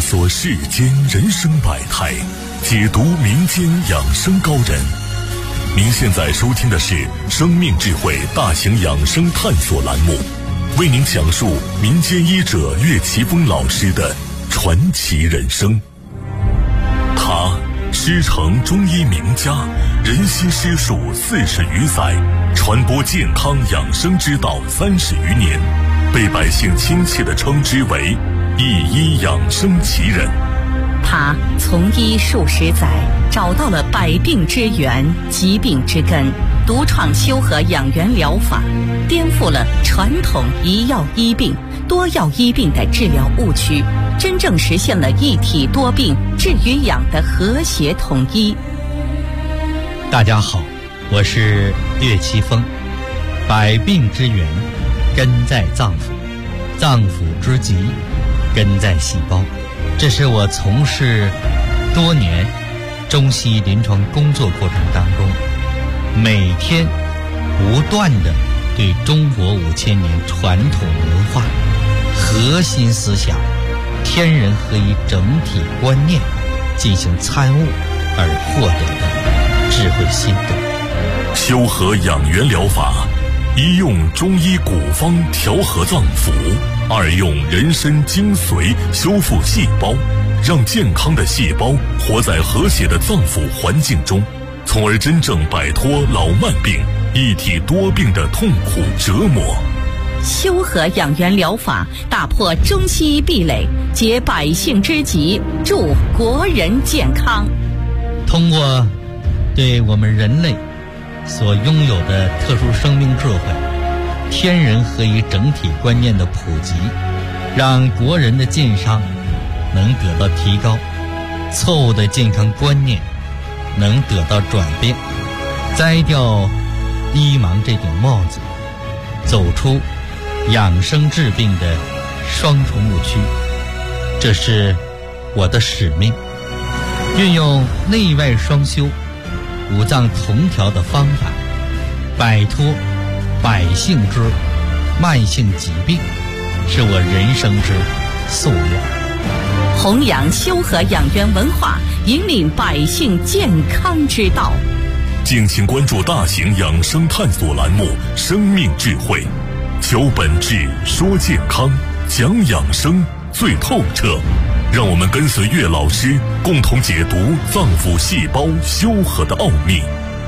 索世间人生百态，解读民间养生高人。您现在收听的是生命智慧大型养生探索栏目，为您讲述民间医者岳奇峰老师的传奇人生。他师承中医名家，人心师术40余载，传播健康养生之道30余年，被百姓亲切地称之为一医养生奇人。 他从医数十载，找到了百病之源、疾病之根，独创修和养元疗法，颠覆了传统一药医病、多药医病的治疗误区，真正实现了一体多病、治与养的和谐统一。 大家好，我是岳奇峰。百病之源根在脏腑，脏腑之疾根在细胞。这是我从事多年中西医临床工作过程当中，每天不断地对中国5000年传统文化核心思想天人合一整体观念进行参悟而获得的智慧心得。 修和养元疗法，一用中医古方调和脏腑，二用人参精髓修复细胞，让健康的细胞活在和谐的脏腑环境中，从而真正摆脱老慢病、一体多病的痛苦折磨。 修和养元疗法打破中西医壁垒，解百姓之急，助国人健康。 通过对我们人类所拥有的特殊生命智慧、天人合一整体观念的普及，让国人的健康能得到提高，错误的健康观念能得到转变，摘掉医盲这顶帽子，走出养生治病的双重误区。这是我的使命，运用内外双修、五脏同调的方法，摆脱百姓之慢性疾病，是我人生之夙愿。 弘扬修和养元文化，引领百姓健康之道。 敬请关注大型养生探索栏目《生命智慧》，求本质，说健康，讲养生最透彻。让我们跟随岳老师，共同解读脏腑细胞修和的奥秘。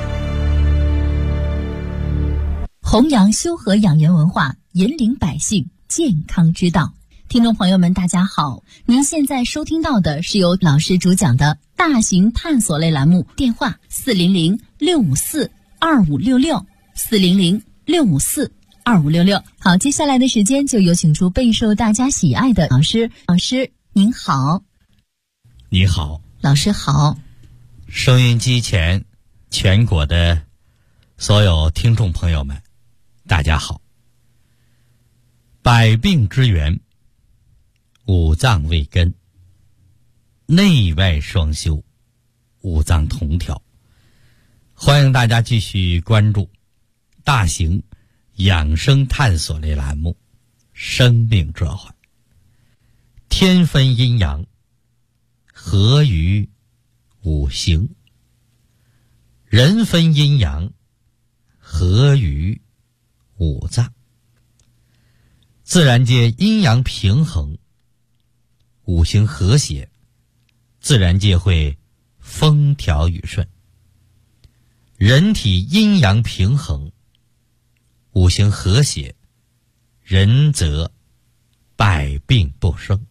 弘扬修和养元文化，引领百姓健康之道。听众朋友们大家好，您现在收听到的是由老师主讲的大型探索类栏目，电话400-654-2566 400-654-2566。好，接下来的时间就有请出备受大家喜爱的老师。老师您好。 你好。 老师好。 收音机前全国的所有听众朋友们大家好。百病之源，五脏为根，内外双修，五脏同调。欢迎大家继续关注大型养生探索类栏目《生命智慧》。天分阴阳，合于五行；人分阴阳，合于五脏。自然界阴阳平衡，五行和谐，自然界会风调雨顺。人体阴阳平衡，五行和谐，人则百病不生。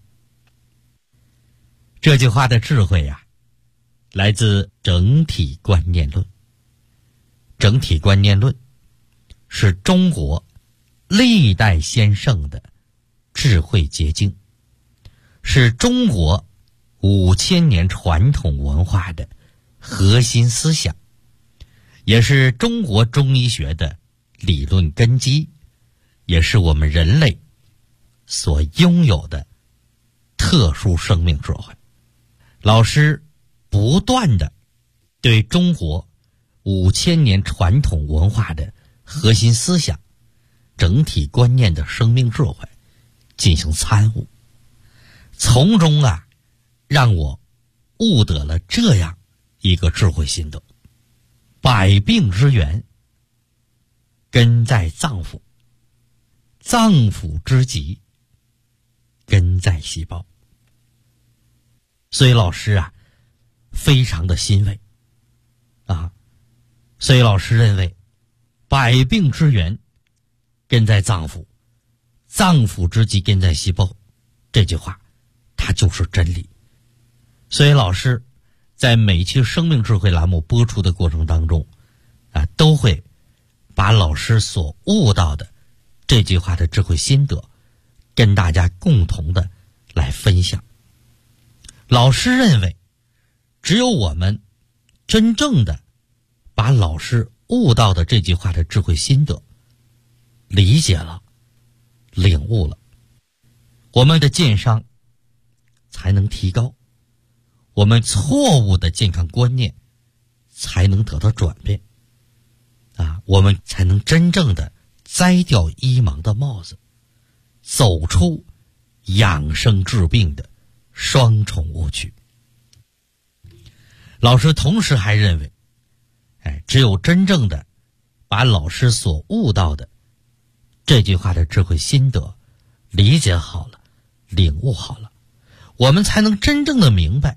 这句话的智慧呀，来自整体观念论。整体观念论是中国历代先圣的智慧结晶，是中国5000年传统文化的核心思想，也是中国中医学的理论根基，也是我们人类所拥有的特殊生命智慧。老师不断地对中国5000年传统文化的核心思想、整体观念的生命智慧进行参悟，从中让我悟得了这样一个智慧心得：百病之源根在脏腑，脏腑之疾根在细胞。所以老师啊，非常的欣慰啊。所以老师认为，百病之源根在脏腑，脏腑之疾根在细胞，这句话它就是真理。所以老师在每期生命智慧栏目播出的过程当中啊，都会把老师所悟到的这句话的智慧心得跟大家共同的来分享。老师认为，只有我们真正的把老师悟到的这句话的智慧心得理解了、领悟了，我们的健康才能提高，我们错误的健康观念才能得到转变啊，我们才能真正的摘掉医盲的帽子，走出养生治病的双重误区。老师同时还认为，只有真正的把老师所悟到的这句话的智慧心得理解好了、领悟好了，我们才能真正的明白，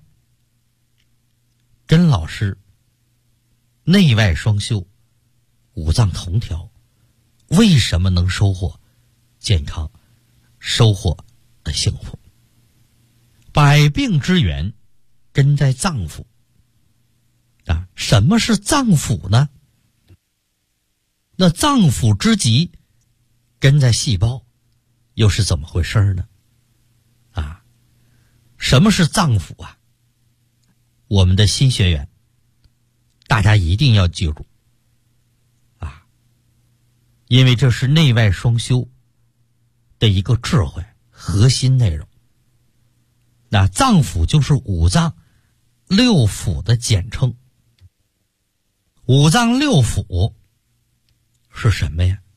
跟老师内外双修、五脏同调为什么能收获健康、收获幸福。百病之源根在脏腑啊，什么是脏腑呢？那脏腑之疾根在细胞，又是怎么回事呢？啊，什么是脏腑啊？我们的新学员，大家一定要记住啊，因为这是内外双修的一个智慧核心内容。那脏腑就是五脏六腑的简称。五脏六腑是什么呀？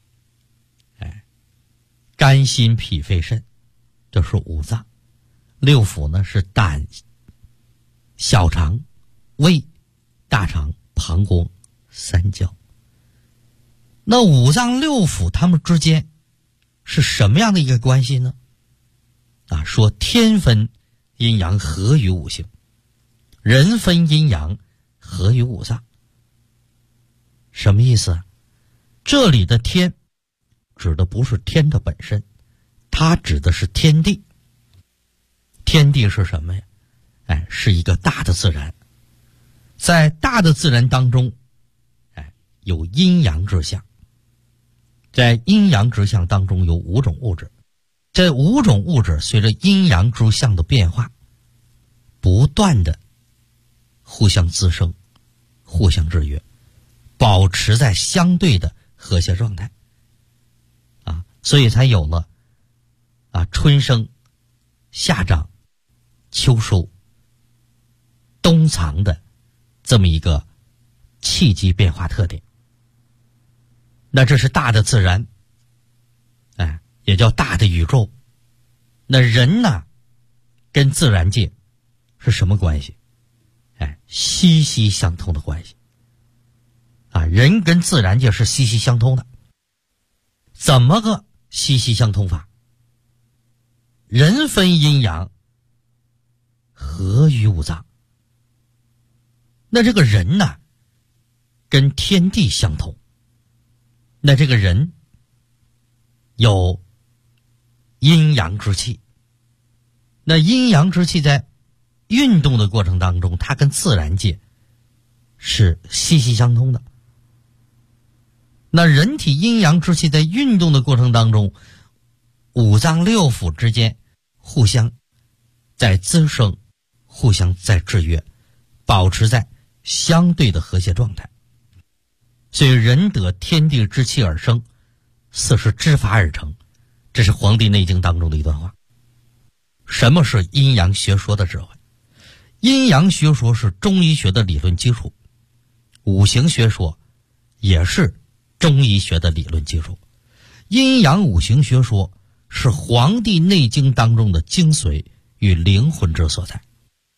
肝心脾肺肾，这是五脏。六腑呢是胆、小肠、胃、大肠、膀胱、三焦。那五脏六腑它们之间是什么样的一个关系呢？啊，说天分阴阳合于五行，人分阴阳合于五脏。什么意思啊？这里的天指的不是天的本身，它指的是天地。天地是什么呀？是一个大的自然。在大的自然当中，有阴阳之象。在阴阳之象当中有五种物质，这五种物质随着阴阳之象的变化，不断的互相滋生，互相制约，保持在相对的和谐状态啊，所以才有了春生、夏长、秋收、冬藏的这么一个气机变化特点。那这是大的自然，也叫大的宇宙。那人呢，跟自然界是什么关系？息息相通的关系啊！人跟自然界是息息相通的。怎么个息息相通法？人分阴阳，合于五脏。那这个人呢，跟天地相同。那这个人有阴阳之气，那阴阳之气在运动的过程当中，它跟自然界是息息相通的。那人体阴阳之气在运动的过程当中，五脏六腑之间互相在滋生，互相在制约，保持在相对的和谐状态。所以人得天地之气而生，四时之法而成，这是《黄帝内经》当中的一段话。什么是阴阳学说的智慧？阴阳学说是中医学的理论基础，五行学说也是中医学的理论基础。阴阳五行学说是《黄帝内经》当中的精髓与灵魂之所在。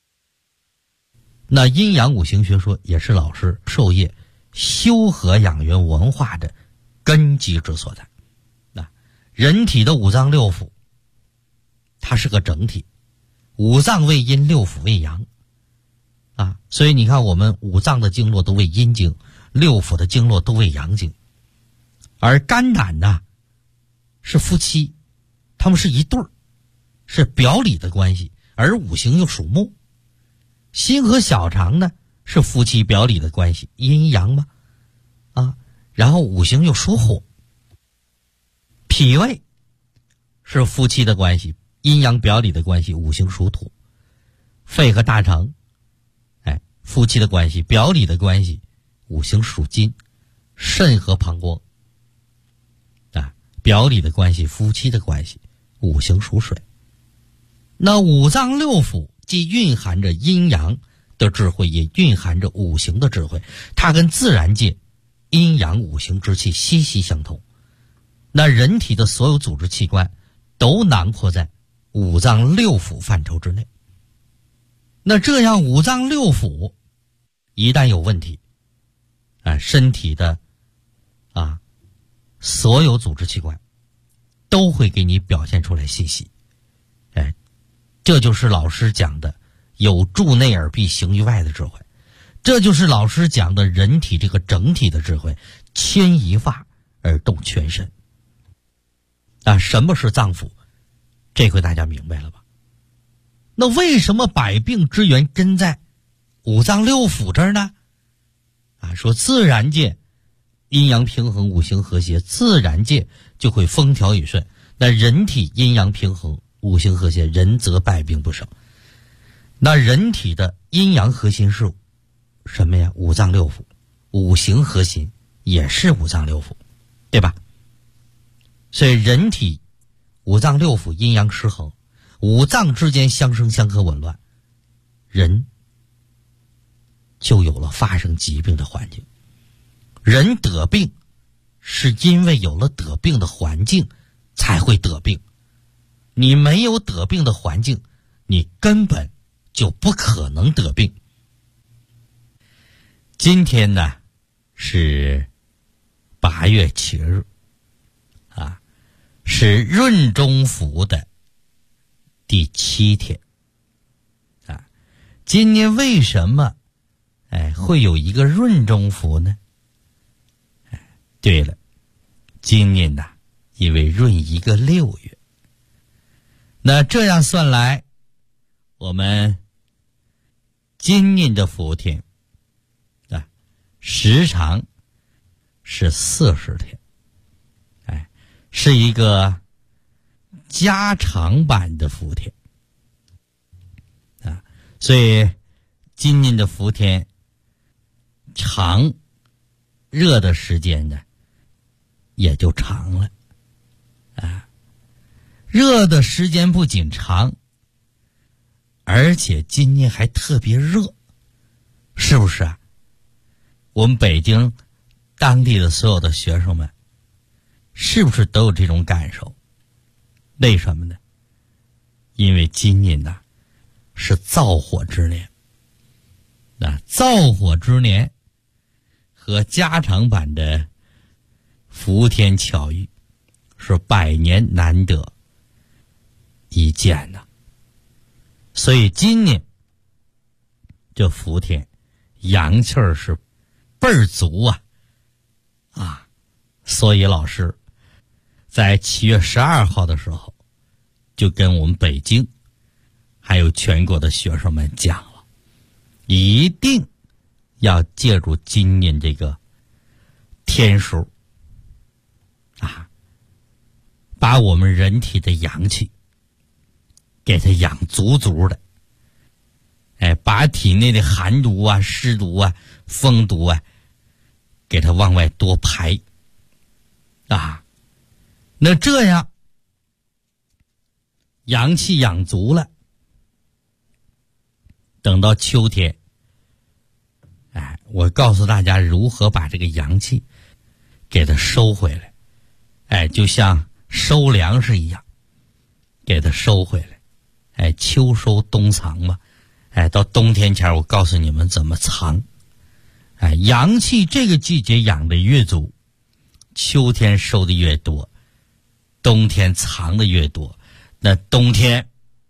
那阴阳五行学说也是老师授业修和养元文化的根基之所在。人体的五脏六腑它是个整体，五脏为阴，六腑为阳所以你看我们五脏的经络都为阴经，六腑的经络都为阳经。而肝胆呢是夫妻，他们是一对儿，是表里的关系，而五行又属木。心和小肠呢是夫妻表里的关系，阴阳嘛然后五行又属火。脾胃是夫妻的关系，阴阳表里的关系，五行属土。肺和大肠夫妻的关系，表里的关系，五行属金。肾和膀胱表里的关系，夫妻的关系，五行属水。那五脏六腑既蕴含着阴阳的智慧，也蕴含着五行的智慧，它跟自然界阴阳五行之气息息相通。那人体的所有组织器官都囊括在五脏六腑范畴之内。那这样五脏六腑一旦有问题身体的所有组织器官都会给你表现出来信息。这就是老师讲的有助内而必行于外的智慧，这就是老师讲的人体这个整体的智慧，牵一发而动全身。什么是脏腑？这回大家明白了吧？那为什么百病之源根在五脏六腑这儿呢？说自然界阴阳平衡，五行和谐，自然界就会风调雨顺。那人体阴阳平衡，五行和谐，人则百病不生。那人体的阴阳核心是什么呀？五脏六腑。五行核心也是五脏六腑，对吧？所以人体五脏六腑阴阳失衡，五脏之间相生相克紊乱，人就有了发生疾病的环境。人得病是因为有了得病的环境才会得病，你没有得病的环境，你根本就不可能得病。今天呢是8月7日是闰中伏的第7天今年为什么会有一个闰中伏呢？对了，今年因为闰一个6月。那这样算来，我们今年的伏天时长是40天，是一个加长版的伏天所以今年的伏天长，热的时间呢也就长了热的时间不仅长，而且今年还特别热，是不是我们北京当地的所有的学生们是不是都有这种感受？为什么呢？因为今年是燥火之年。燥火之年和加长版的伏天巧遇是100年难得一见所以今年这伏天阳气儿是倍儿足所以老师在7月12号的时候就跟我们北京还有全国的学生们讲了，一定要借助今年这个天数把我们人体的阳气给它养足足的，把体内的寒毒湿毒风毒给它往外多排那这样阳气养足了，等到秋天我告诉大家如何把这个阳气给它收回来就像收粮食一样给它收回来秋收冬藏嘛， 到冬天前我告诉你们怎么藏。阳气这个季节养的越足，秋天收的越多，冬天藏的越多，那冬天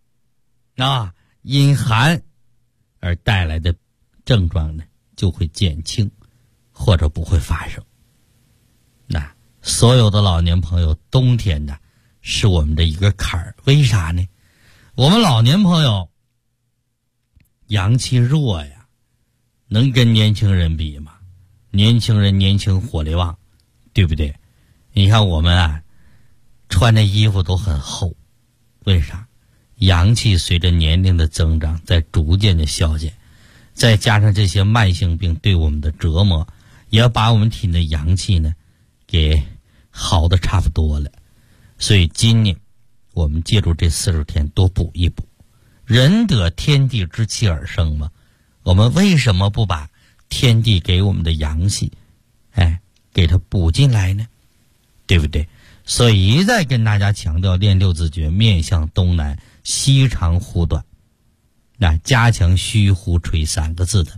因寒而带来的症状呢就会减轻或者不会发生。那所有的老年朋友，冬天呢是我们的一个坎儿，为啥呢？我们老年朋友阳气弱呀，能跟年轻人比吗？年轻人年轻火力旺，对不对？你看我们穿的衣服都很厚，为啥？阳气随着年龄的增长在逐渐的消减，再加上这些慢性病对我们的折磨，也要把我们体内阳气呢给好的差不多了。所以今年我们借助这40天多补一补。人得天地之气而生嘛，我们为什么不把天地给我们的阳气给它补进来呢？对不对？所以一再跟大家强调练六字诀，面向东南，西长呼短，加强虚呼吹3个字的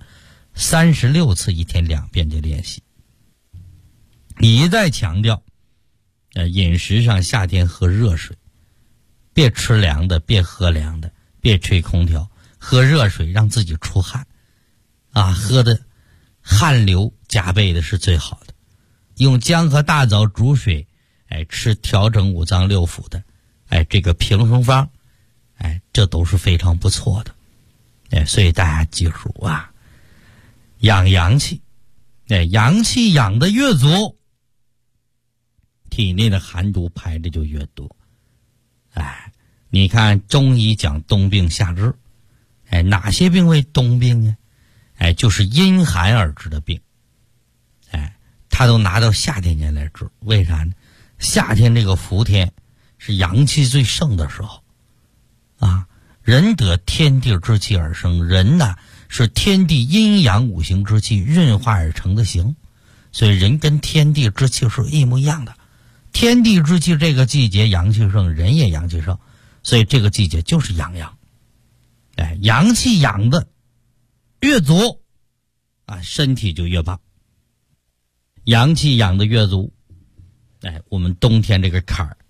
36次1天2遍的练习。一再强调饮食上夏天喝热水，别吃凉的，别喝凉的，别吹空调，喝热水让自己出汗喝的汗流浃背的是最好的。用姜和大枣煮水吃调整五脏六腑的这个平衡方这都是非常不错的。所以大家记住养阳气，阳气养得越足，体内的寒毒排的就越多。你看中医讲冬病夏治，哪些病为冬病呢？就是因寒而治的病，他都拿到夏天间来治。为啥呢？夏天这个伏天是阳气最盛的时候人得天地之气而生，人是天地阴阳五行之气润化而成的形，所以人跟天地之气是一模一样的。天地之气这个季节阳气盛，人也阳气盛，所以这个季节就是养阳。阳气养的越足身体就越棒。阳气养的越足，我们冬天这个坎儿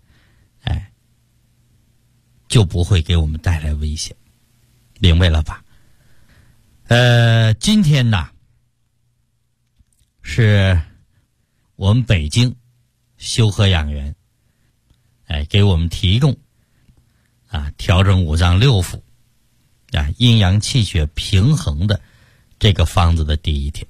就不会给我们带来危险，明白了吧？今天是我们北京修和养元给我们提供调整五脏六腑阴阳气血平衡的这个方子的第一天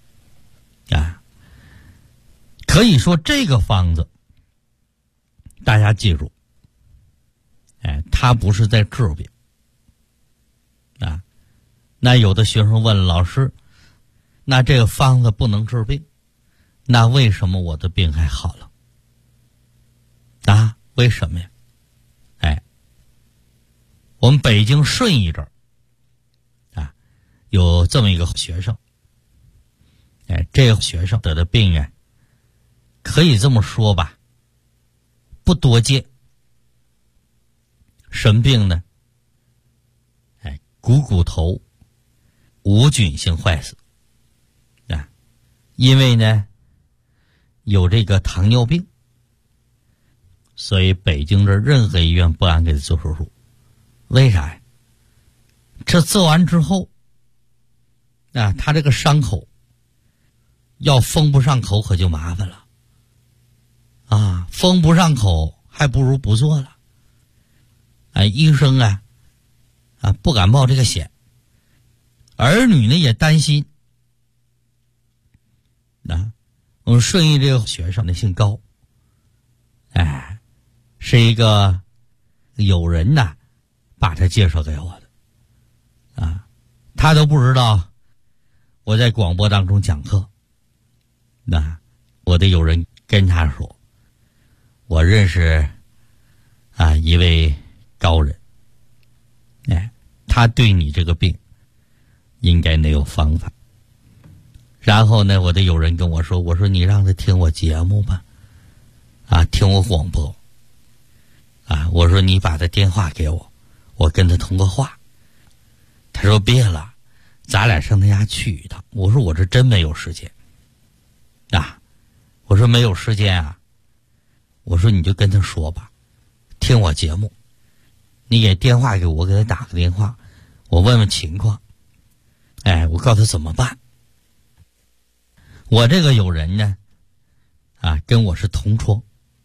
可以说这个方子大家记住它不是在治病那有的学生问了，老师，那这个方子不能治病，那为什么我的病还好了为什么呀？我们北京顺义这儿有这么一个学生这个学生得的病可以这么说吧，不多见。什么病呢？股头无菌性坏死因为呢有这个糖尿病，所以北京这任何医院不敢给他做手术。为啥呀？这做完之后他这个伤口要封不上口可就麻烦了封不上口还不如不做了医生不敢冒这个险，儿女呢也担心我们顺义这个学生呢姓高是一个友人把他介绍给我的他都不知道我在广播当中讲课我的友人跟他说，我认识一位高人他对你这个病应该能有方法。然后呢我的友人跟我说，我说你让他听我节目吧听我广播我说你把他电话给我，我跟他通个话。 他说别了，咱俩上他家去一趟。我说我这真没有时间啊，我说没有时间啊，我说你就跟他说吧，听我节目，你给电话给我，给他打个电话，我问问情况，我告诉他怎么办。我这个友人呢跟我是同窗，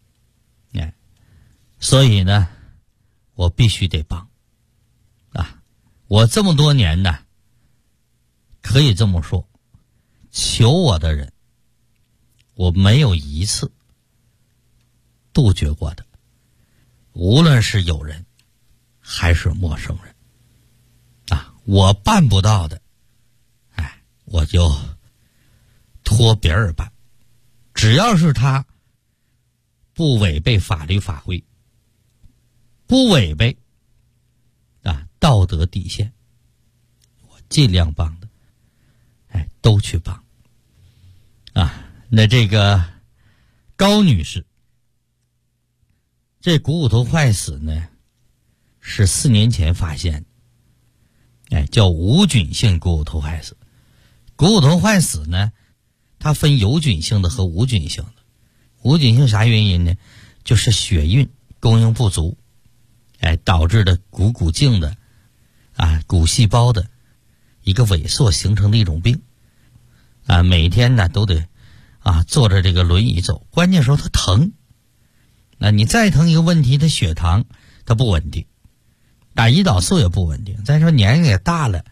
所以呢我必须得帮我这么多年呢，可以这么说，求我的人我没有一次杜绝过的，无论是友人还是陌生人我办不到的我就托别人办，只要是他不违背法律法规，不违背道德底线，我尽量帮的都去帮那这个高女士，这股骨头坏死呢是4年前发现的，叫无菌性股骨头坏死。股骨头坏死呢它分有菌性的和无菌性的。无菌性啥原因呢？就是血运供应不足导致的骨茎的骨细胞的一个萎缩形成的一种病每天呢都得坐着这个轮椅走，关键时候它疼，你再疼一个问题，它血糖它不稳定，打胰岛素也不稳定，再说年龄也大了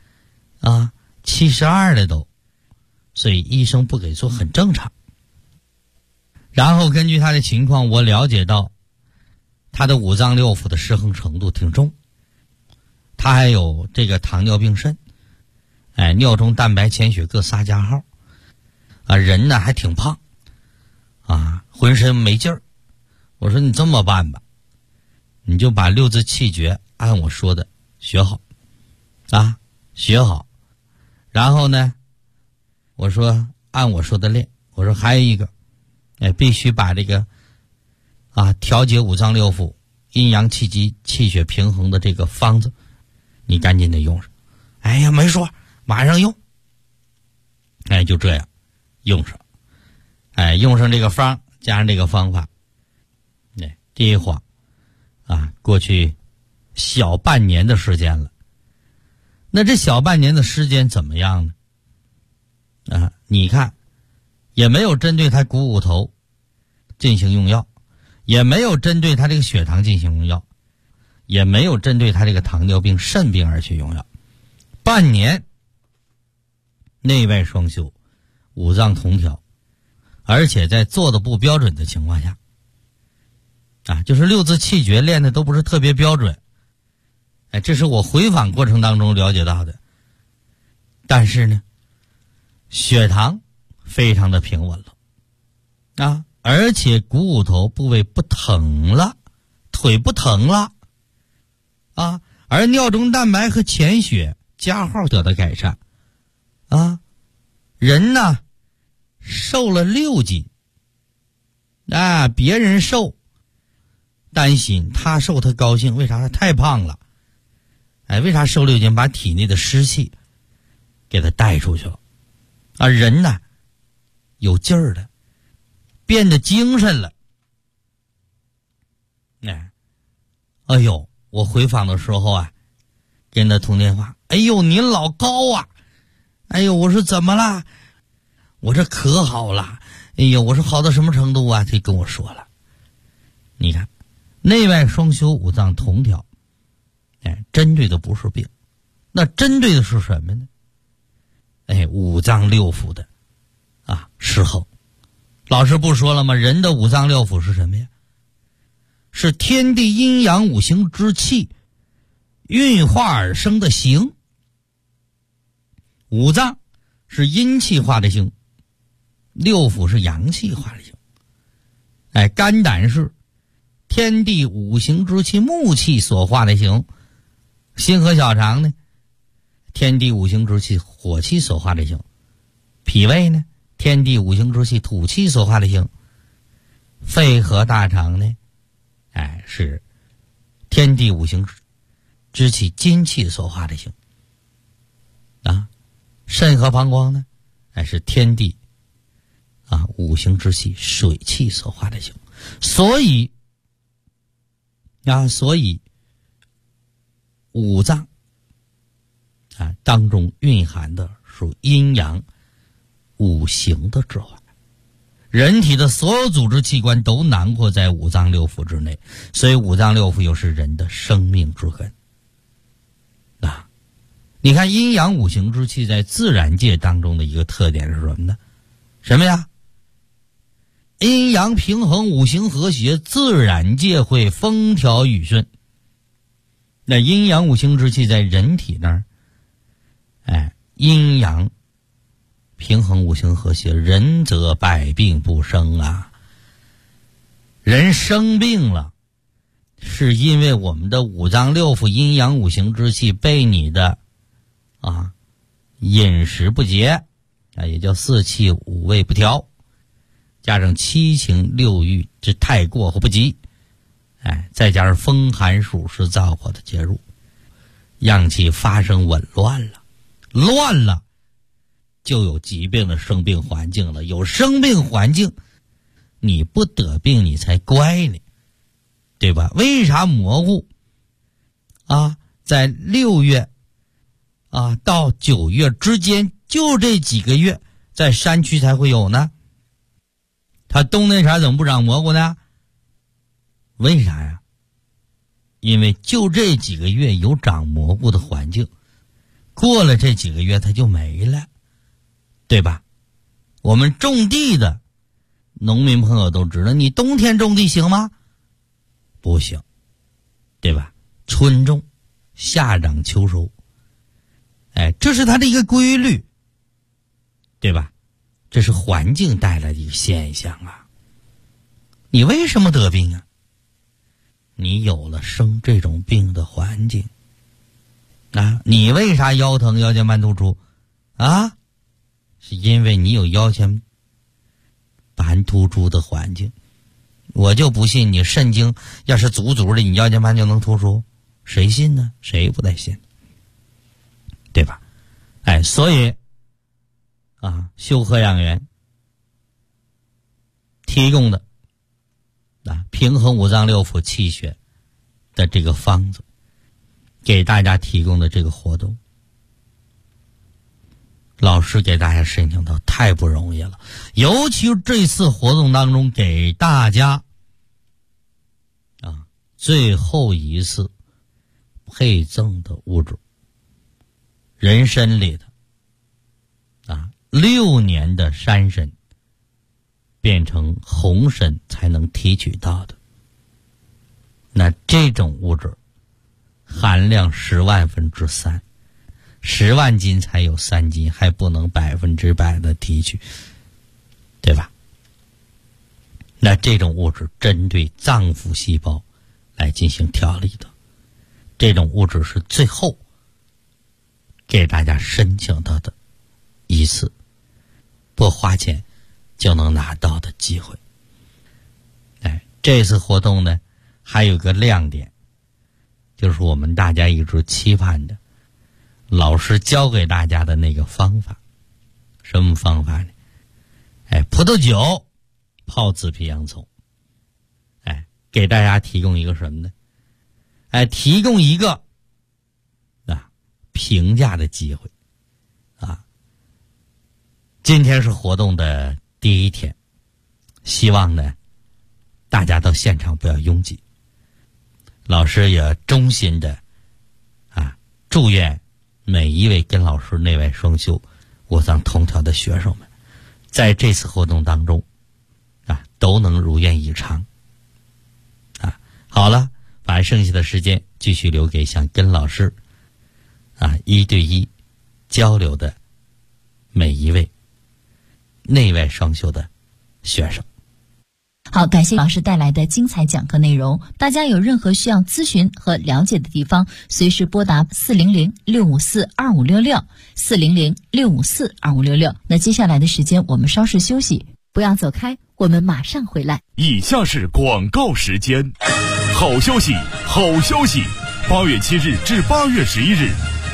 72了都，所以医生不给做很正常。然后根据他的情况，我了解到他的五脏六腑的失衡程度挺重，他还有这个糖尿病肾，尿中蛋白潜血各撒加号人呢还挺胖浑身没劲儿。我说你这么办吧，你就把6字气诀按我说的学好学好，然后呢我说按我说的练，我说还有一个必须把这个调节五脏六腑阴阳气机气血平衡的这个方子你赶紧得用上。哎呀没说马上用，就这样用上，用上这个方加上这个方法，第一晃过去小半年的时间了。那这小半年的时间怎么样呢？你看也没有针对他股骨头进行用药，也没有针对他这个血糖进行用药，也没有针对他这个糖尿病肾病而去用药，半年内外双修，五脏同调，而且在做的不标准的情况下就是6字气诀练的都不是特别标准，这是我回访过程当中了解到的。但是呢血糖非常的平稳了而且股骨头部位不疼了，腿不疼了而尿中蛋白和潜血加号得到改善人呢瘦了6斤别人瘦担心，他瘦他高兴，为啥？他太胖了为啥瘦6斤？把体内的湿气给他带出去了人呢有劲儿了，变得精神了哎呦我回访的时候跟他通电话，哎呦您老高哎呦我说怎么了？我这可好了，哎呦我说好到什么程度他跟我说了，你看内外双修五脏同调针对的不是病，那针对的是什么呢？五脏六腑的失衡。老师不说了吗？人的五脏六腑是什么呀？是天地阴阳五行之气运化而生的形。五脏是阴气化的形，六腑是阳气化的形。肝胆是天地五行之气木气所化的形，心和小肠呢天地五行之气火气所化的形，脾胃呢天地五行之气土气所化的形，肺和大肠呢是天地五行之气金气所化的形。 啊，肾和膀胱呢，是天地五行之气水气所化的形，所以五脏当中蕴含的属阴阳五行的智慧。人体的所有组织器官都囊括在五脏六腑之内，所以五脏六腑又是人的生命之根你看阴阳五行之气在自然界当中的一个特点是什么呢？什么呀？阴阳平衡，五行和谐，自然界会风调雨顺。那阴阳五行之气在人体那儿，阴阳平衡，五行和谐，人则百病不生啊。人生病了，是因为我们的五脏六腑阴阳五行之气被你的饮食不节也叫四气五味不调，加上七情六欲之太过或不及，再加上风寒暑湿燥火的介入，阳气发生紊乱了就有疾病的生病环境了。有生病环境，你不得病你才乖呢，对吧？为啥蘑菇在6月到9月之间，就这几个月在山区才会有呢？它冬天啥怎么不长蘑菇呢？为啥呀？因为就这几个月有长蘑菇的环境，过了这几个月它就没了，对吧？我们种地的农民朋友都知道，你冬天种地行吗？不行，对吧？春种夏长秋收，这是它的一个规律，对吧？这是环境带来的一个现象你为什么得病啊？你有了生这种病的环境你为啥腰疼腰间盘突出是因为你有腰间盘突出的环境。我就不信你肾经要是足的，你腰间盘就能突出，谁信呢？谁不带信，对吧？所以修和养元提供的平衡五脏六腑气血的这个方子，给大家提供的这个活动，老师给大家申请到太不容易了。尤其是这次活动当中给大家最后一次配赠的物质，人参里的6年的山参变成红参才能提取到的，那这种物质含量10万分之3，10万斤才有3斤，还不能100%的提取，对吧？那这种物质针对脏腑细胞来进行调理的，这种物质是最后给大家申请到的一次不花钱就能拿到的机会。这次活动呢还有个亮点，就是我们大家一直期盼的老师教给大家的那个方法。什么方法呢？葡萄酒泡紫皮洋葱，给大家提供一个什么呢？提供一个评价的机会今天是活动的第一天，希望呢大家到现场不要拥挤。老师也衷心的祝愿每一位跟老师内外双修五脏同调的学生们，在这次活动当中都能如愿以偿好了，把剩下的时间继续留给想跟老师1对1交流的每一位内外双修的学生。 好，感谢老师带来的精彩讲课内容。大家有任何需要咨询和了解的地方，随时拨打400-654-2566 400-654-2566。那接下来的时间我们稍事休息，不要走开，我们马上回来。 以下是广告时间。好消息，好消息！8月7日至8月11日，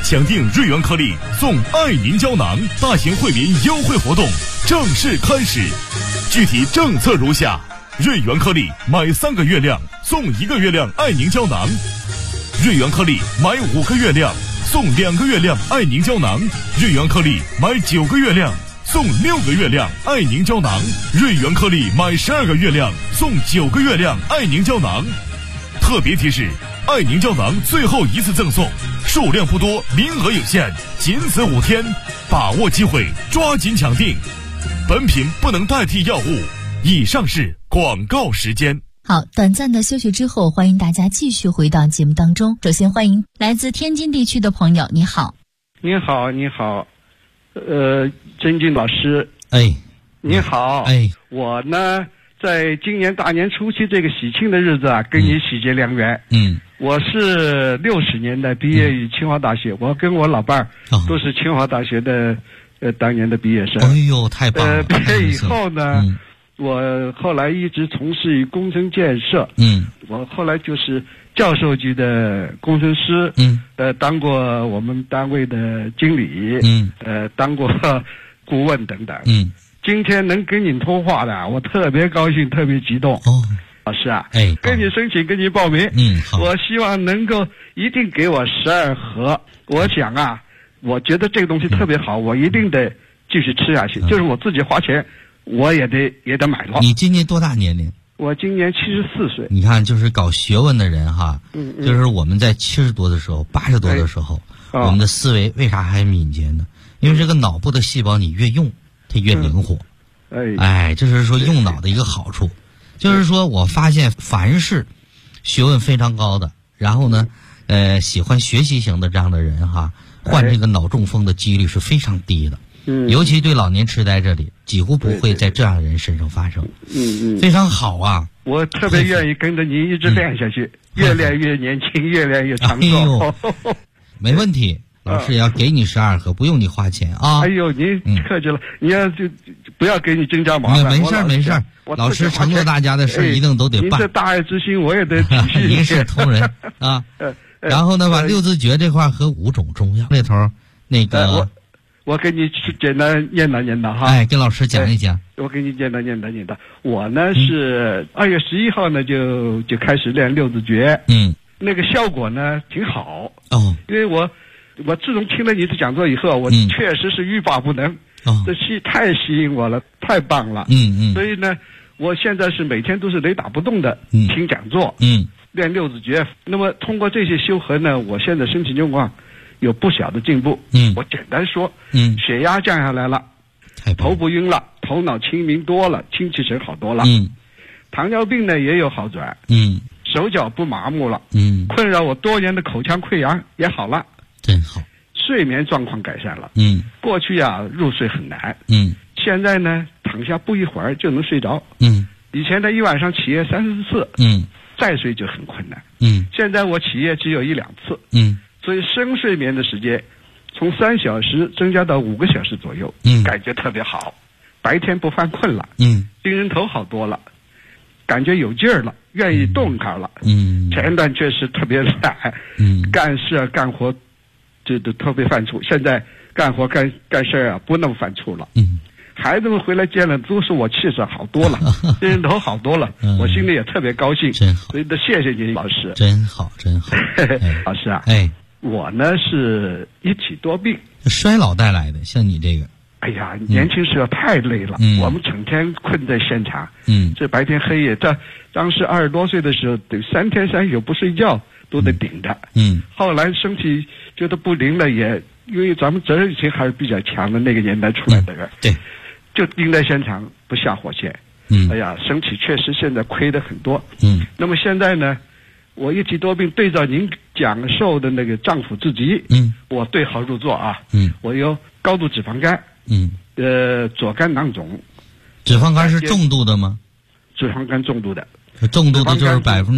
抢订瑞元颗粒送爱凝胶囊，大型惠民优惠活动正式开始。具体政策如下：瑞元颗粒买3个月亮送1个月亮爱凝胶囊，瑞元颗粒买5个月亮送2个月亮爱凝胶囊，瑞元颗粒买9个月亮送6个月亮爱凝胶囊，瑞元颗粒买12个月亮送9个月亮爱凝胶囊。特别提示：爱凝胶囊最后一次赠送，数量不多，名额有限，仅此5天，把握机会，抓紧抢订。本品不能代替药物。以上是广告时间。 好，短暂的休息之后，欢迎大家继续回到节目当中。首先欢迎来自天津地区的朋友，你好。 你好，你好，甄军老师。 哎， 你好。 哎， 我呢，在今年大年初七这个喜庆的日子啊，跟你喜结良缘。我是60年代毕业于清华大学，我跟我老伴儿都是清华大学的当年的毕业生。 哎呦，太棒了！ 毕业以后呢，我后来一直从事于工程建设。我后来就是教授级的工程师。当过我们单位的经理。当过顾问等等。今天能跟你通话的，我特别高兴，特别激动。老师啊，跟你申请，跟你报名。 好， 我希望能够一定给我12盒。我想啊，我觉得这个东西特别好，我一定得继续吃下去。就是我自己花钱，我也得买了。 你今年多大年龄？ 我今年74岁。 你看，就是搞学问的人哈，就是我们在70多的时候、80多的时候，我们的思维为啥还敏捷呢？因为这个脑部的细胞你越用，它越灵活。这是说用脑的一个好处。就是说我发现凡是学问非常高的，然后呢，喜欢学习型的这样的人哈，患这个脑中风的几率是非常低的。尤其对老年痴呆这里，几乎不会在这样的人身上发生。非常好啊！ 我特别愿意跟着您一直练下去，越练越年轻，越练越长寿。 没问题。老师也要给你12盒，不用你花钱啊！ 哎呦，您客气了，你要就不要给你增加麻烦。 没事，老师承诺大家的事一定都得办。 您这大爱之心，我也得体恤。 您是同仁啊。然后呢，把六字诀这块和5种中药那头那个， 我给你简单念叨哈。 跟老师讲一讲。 我给你简单念叨。我呢是2月11号呢就开始练六字诀。那个效果呢挺好。因为我自从听了你的讲座以后，我确实是欲罢不能。这戏太吸引我了，太棒了。所以呢，我现在是每天都是雷打不动的听讲座，练六字诀。那么通过这些修和呢，我现在身体情况有不小的进步。我简单说，血压降下来了，头不晕了，头脑清明多了，精气神好多了。糖尿病呢也有好转。手脚不麻木了。困扰我多年的口腔溃疡也好了。 真好。 睡眠状况改善了。过去入睡很难。现在呢躺下不一会儿就能睡着。以前的一晚上起夜30次。再睡就很困难。现在我起夜只有1-2次。所以深睡眠的时间从3小时增加到5个小时左右。感觉特别好，白天不犯困了。精神头好多了，感觉有劲儿了，愿意动弹了。前段确实特别懒。干事干活就特别犯怵，现在干活干事不那么犯怵了。孩子们回来见了都说我气色好多了，精神头好多了。我心里也特别高兴。 真好。 所以谢谢您老师。 真好。 老师啊，我呢是一体多病， 衰老带来的。像你这个， 哎呀，年轻时候太累了。我们整天困在现场。这白天黑夜，当时20多岁的时候，得3天3宿不睡觉都得顶着。后来身体觉得不灵了，也因为咱们责任心还是比较强的，那个年代出来的人。 对， 就盯在现场不下火线。哎呀，身体确实现在亏的很多。那么现在呢，我一体多病对照您讲授的那个脏腑之疾，我对号入座啊。我有高度脂肪肝。左肝囊肿。 脂肪肝是重度的吗？ 脂肪肝重度的。 重度的就是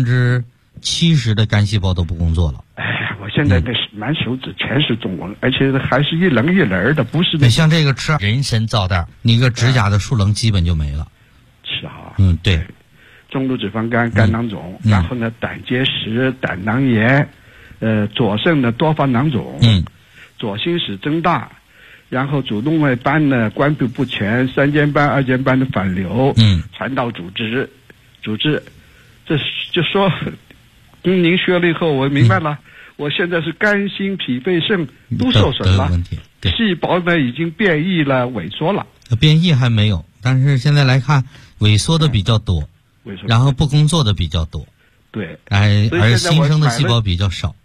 70%的肝细胞都不工作了。 我现在那满手指全是肿纹，而且还是一棱一棱的，不是那像这个吃人参皂带，你个指甲的数棱基本就没了。 是啊。 对。 中度脂肪肝、肝囊肿，然后呢胆结石、胆囊炎，左肾的多发囊肿。 左心室增大，然后主动脉斑呢关闭不全，三尖斑、二尖斑的反流，传导组织，这就说，您学了以后，我明白了，我现在是肝、心、脾、肺、肾都受损了，细胞呢已经变异了、萎缩了。 变异还没有，但是现在来看，萎缩的比较多，然后不工作的比较多， 对， 而新生的细胞比较少。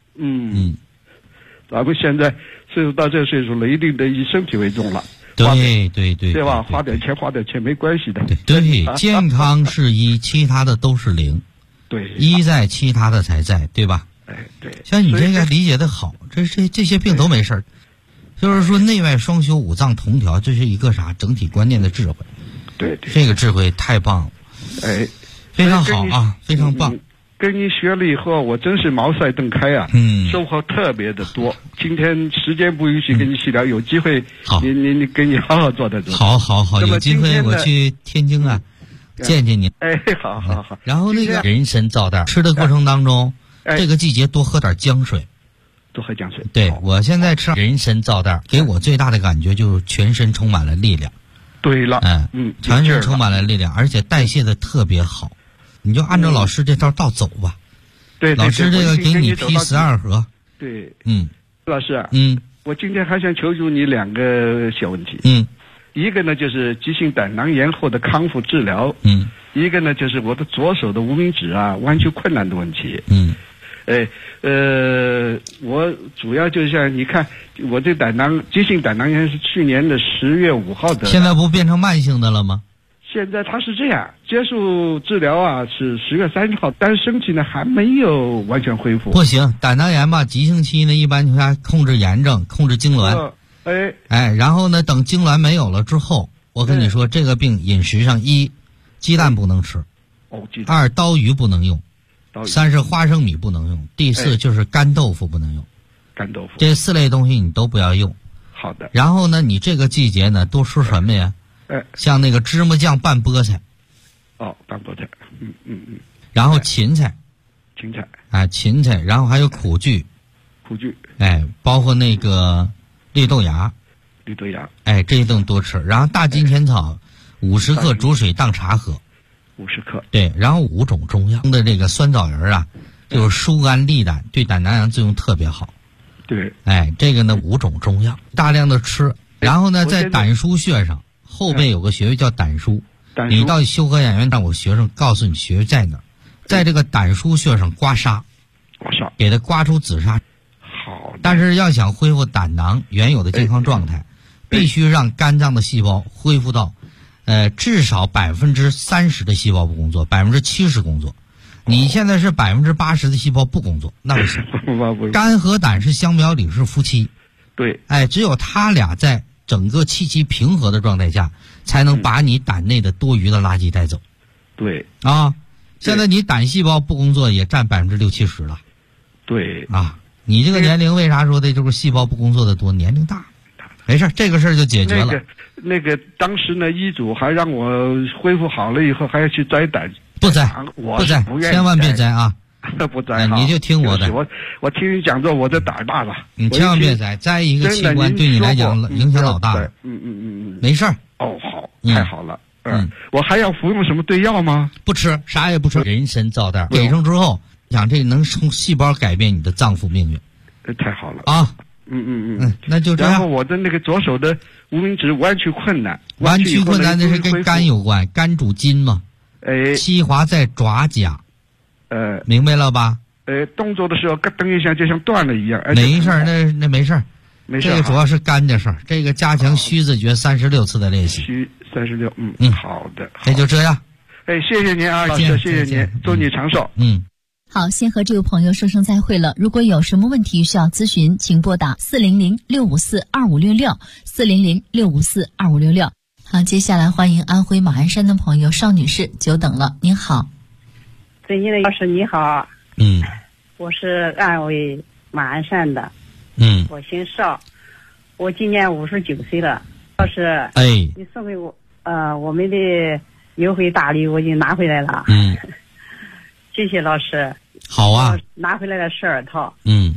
咱们现在岁数到这个岁数了，一定得以身体为重了。 对吧？花点钱没关系的。 对，健康是一，其他的都是零。 对， 一在，其他的才在，对吧？ 对。 像你这个理解的好，这些病都没事儿。就是说，内外双修，五脏同调，这是一个啥整体观念的智慧。 对， 这个智慧太棒了。非常好啊，非常棒。 跟你学了以后，我真是茅塞顿开啊！收获特别的多。今天时间不允许跟你细聊，有机会你跟你好好坐在这。 好，有机会我去天津啊，见见您。 好。 然后那个人参皂蛋吃的过程当中，这个季节多喝点姜水。 多喝姜水。 对，我现在吃人参皂蛋，给我最大的感觉就是全身充满了力量。 对了， 全身充满了力量，而且代谢的特别好。你就按照老师这道走吧。 对， 老师这个给你批12盒。 对，老师，我今天还想求助你2个小问题。一个呢就是急性胆囊炎后的康复治疗。一个呢就是我的左手的无名指啊弯曲困难的问题。我主要就像你看，我这急性胆囊炎是去年的10月5号的。 现在不变成慢性的了吗？ 现在它是这样，结束治疗啊是10月30号，但是身体呢还没有完全恢复。 不行，胆囊炎吧，急性期呢一般情况下控制炎症，控制痉挛。然后呢，等痉挛没有了之后，我跟你说，这个病饮食上1，鸡蛋不能吃；2，刀鱼不能用；3是花生米不能用；第4就是干豆腐不能用。这4类东西你都不要用。 好的。 然后呢，你这个季节呢多吃什么呀？像那个芝麻酱拌菠菜。 拌菠菜。 然后芹菜。芹菜，然后还有苦苣。包括那个绿豆芽。这一顿多吃。然后大金钱草50克煮水当茶喝。 50克。 对，然后5种中药的这个酸枣仁啊，就是疏肝利胆，对胆囊炎作用特别好。 对。 这个呢5种中药大量的吃，然后呢在胆腧穴上。后背有个穴位叫胆腧，你到修和养元让我学生告诉你穴位在哪儿，在这个胆腧穴上刮痧，给它刮出紫砂。 好。 但是要想恢复胆囊原有的健康状态，必须让肝脏的细胞恢复到，至少30%的细胞不工作，70%工作。你现在是80%的细胞不工作，那不行。肝和胆是相表里是夫妻。 对。 只有他俩在整个气机平和的状态下，才能把你胆内的多余的垃圾带走。 对。 现在你胆细胞不工作也占60-70%了。 对。 你这个年龄为啥说的就是细胞不工作的多？年龄大。没事，这个事儿就解决了。 那个当时呢，医嘱还让我恢复好了以后还要去摘胆。 不摘，千万别摘啊！ 不摘。 你就听我的。 我听你讲座，我这胆儿大了。 你千万别摘，摘一个器官对你来讲影响老大了。没事儿。 好，太好了。我还要服用什么对药吗？ 不吃，啥也不吃。人参皂蛋给上之后，想这能从细胞改变你的脏腑命运。 太好了啊！那就这样。 然后我的那个左手的无名指弯曲困难， 那是跟肝有关，肝主筋嘛。西华在爪甲。明白了吧？ 动作的时候咯噔一下，就像断了一样。 没事儿，那没事儿。这个主要是肝的事儿。这个加强虚字诀36次的练习。 虚36，好的。 那就这样。 谢谢您啊，老师，谢谢您，祝你长寿。 好，先和这位朋友说声再会了。如果有什么问题需要咨询，请拨打400-654-2566，400-654-2566。好，接下来欢迎安徽马鞍山的朋友邵女士，久等了，您好。 尊敬的老师你好。我是安徽马鞍山的。我姓邵，我今年59岁了。老师，你送给我我们的优惠大礼我已经拿回来了。谢谢老师。 好啊。 拿回来了12套。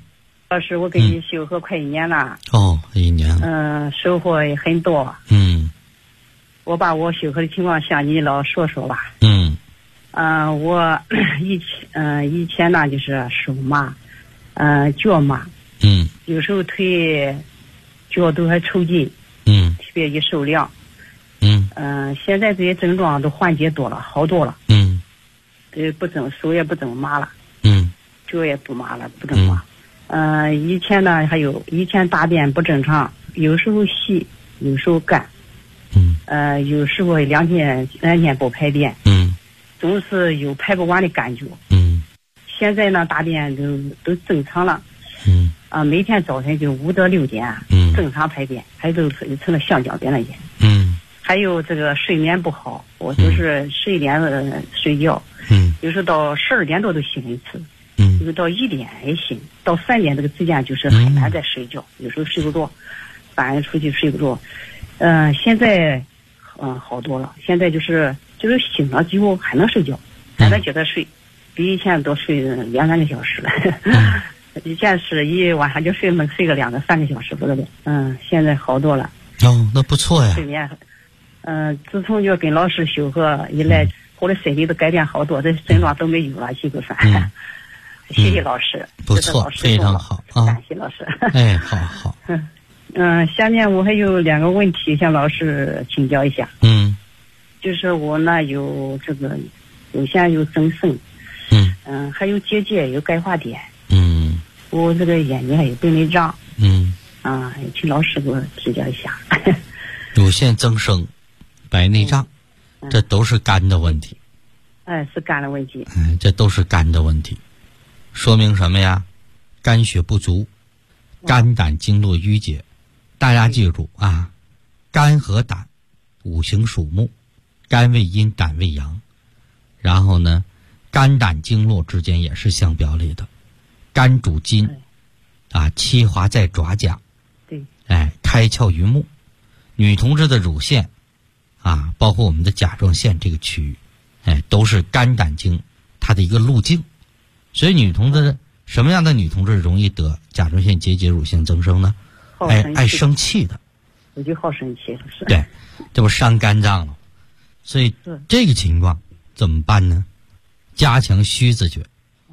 老师，我跟你修合快1年了。 哦，1年。 收获也很多。我把我修合的情况向你老说说吧。我以前呢就是手麻，脚麻。有时候腿脚都还抽筋。特别一受凉。现在这些症状都缓解多了，好多了。手也不怎么麻了。脚也不麻了，不怎么麻。以前呢，以前大便不正常，有时候稀，有时候干。有时候两天不排便。总是有排不完的感觉。现在呢，大便都正常了。每天早晨就5到6点。正常排便，还都成了橡胶便了也。还有这个睡眠不好，我就是11点睡觉。有时候到12点多都醒一次。有时候到1点也醒，到3点这个之间就是很难再睡觉，有时候睡不着，晚上出去睡不着。现在好多了，现在就是醒了几乎还能睡觉，还能接着睡，比以前多睡2-3个小时了。以前是一晚上就能睡个2个3个小时不得了。现在好多了。 那不错呀。 睡眠，自从就跟老师修合以来，我的身体都改变好多，这症状都没有了，基本上。谢谢老师。 不错，非常好啊！ 感谢老师。 好。 下面我还有2个问题向老师请教一下。就是我呢有这个现在有增生。还有结节，有钙化点。我这个眼睛还有白内障。请老师给我指教一下。 乳腺增生、白内障，这都是肝的问题。 是肝的问题。 这都是肝的问题。说明什么呀？肝血不足，肝胆经络淤结。大家记住啊，肝和胆五行属木，肝为阴，胆为阳。然后呢，肝胆经络之间也是相表里的。肝主筋，七华在爪甲。 对。 开窍于目。女同志的乳腺包括我们的甲状腺这个区域，都是肝胆经它的一个路径。所以女同志什么样的女同志容易得甲状腺结节、乳腺增生呢？爱生气的。 我就好生气。 对，这不伤肝脏了。所以这个情况怎么办呢？加强虚字诀。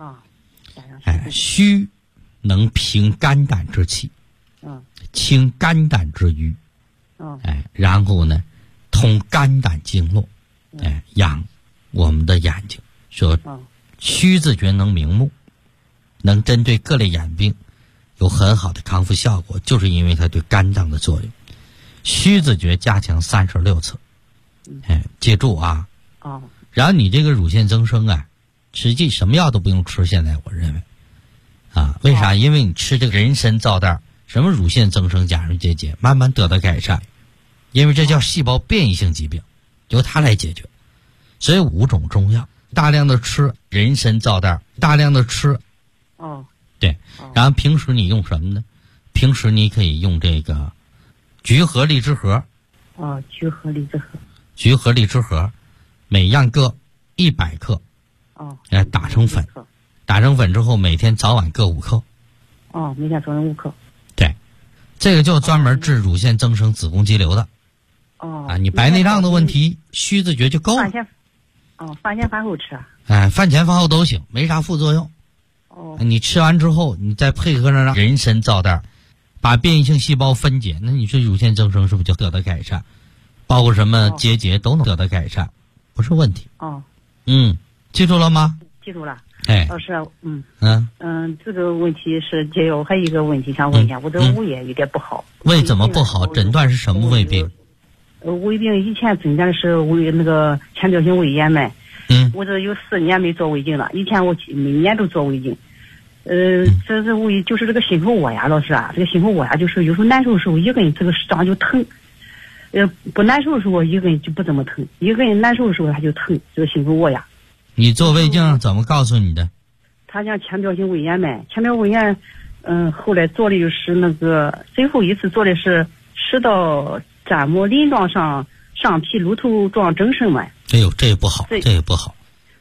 虚能平肝胆之气，清肝胆之瘀。然后呢，通肝胆经络，养我们的眼睛。说虚字诀能明目，能针对各类眼病有很好的康复效果，就是因为它对肝脏的作用。虚字诀加强36次。记住啊。然后你这个乳腺增生实际什么药都不用吃，现在我认为为啥？因为你吃这个人参皂苷，什么乳腺增生、甲状腺结节，慢慢得到改善。因为这叫细胞变异性疾病，由它来解决。所以5种中药大量的吃人参皂苷，大量的吃。对。然后平时你用什么呢？平时你可以用这个菊核荔枝核。 菊核荔枝核。 菊核荔枝核，每样各100克。打成粉。打成粉之后，每天早晚各5克。 每天早晚5克。 对，这个就专门治乳腺增生、子宫肌瘤的。你白内障的问题，虚字诀就够了。 饭前饭后吃。 饭前饭后都行，没啥副作用。你吃完之后，你再配合上人参皂苷，把变异性细胞分解，那你说乳腺增生是不是就得到改善？包括什么结节都能得到改善，不是问题。记住了吗？ 记住了。老师，这个问题是解药。还有一个问题想问一下，我的胃也有点不好。 胃怎么不好？诊断是什么胃病？ 胃病以前诊断是胃那个浅表性胃炎嘛。我这有4年没做胃镜了。以前我每年都做胃镜。这胃就是这个心口窝呀，老师这个心口窝呀，就是有时候难受的时候一个人这个掌就疼，不难受的时候一个人就不怎么疼，一个人难受的时候他就疼，这个心口窝呀。 你做胃镜怎么告诉你的？ 他讲浅表性胃炎嘛，浅表胃炎，后来做的就是那个最后一次做的是食道粘膜鳞状上皮乳头状增生嘛。 这也不好，这也不好。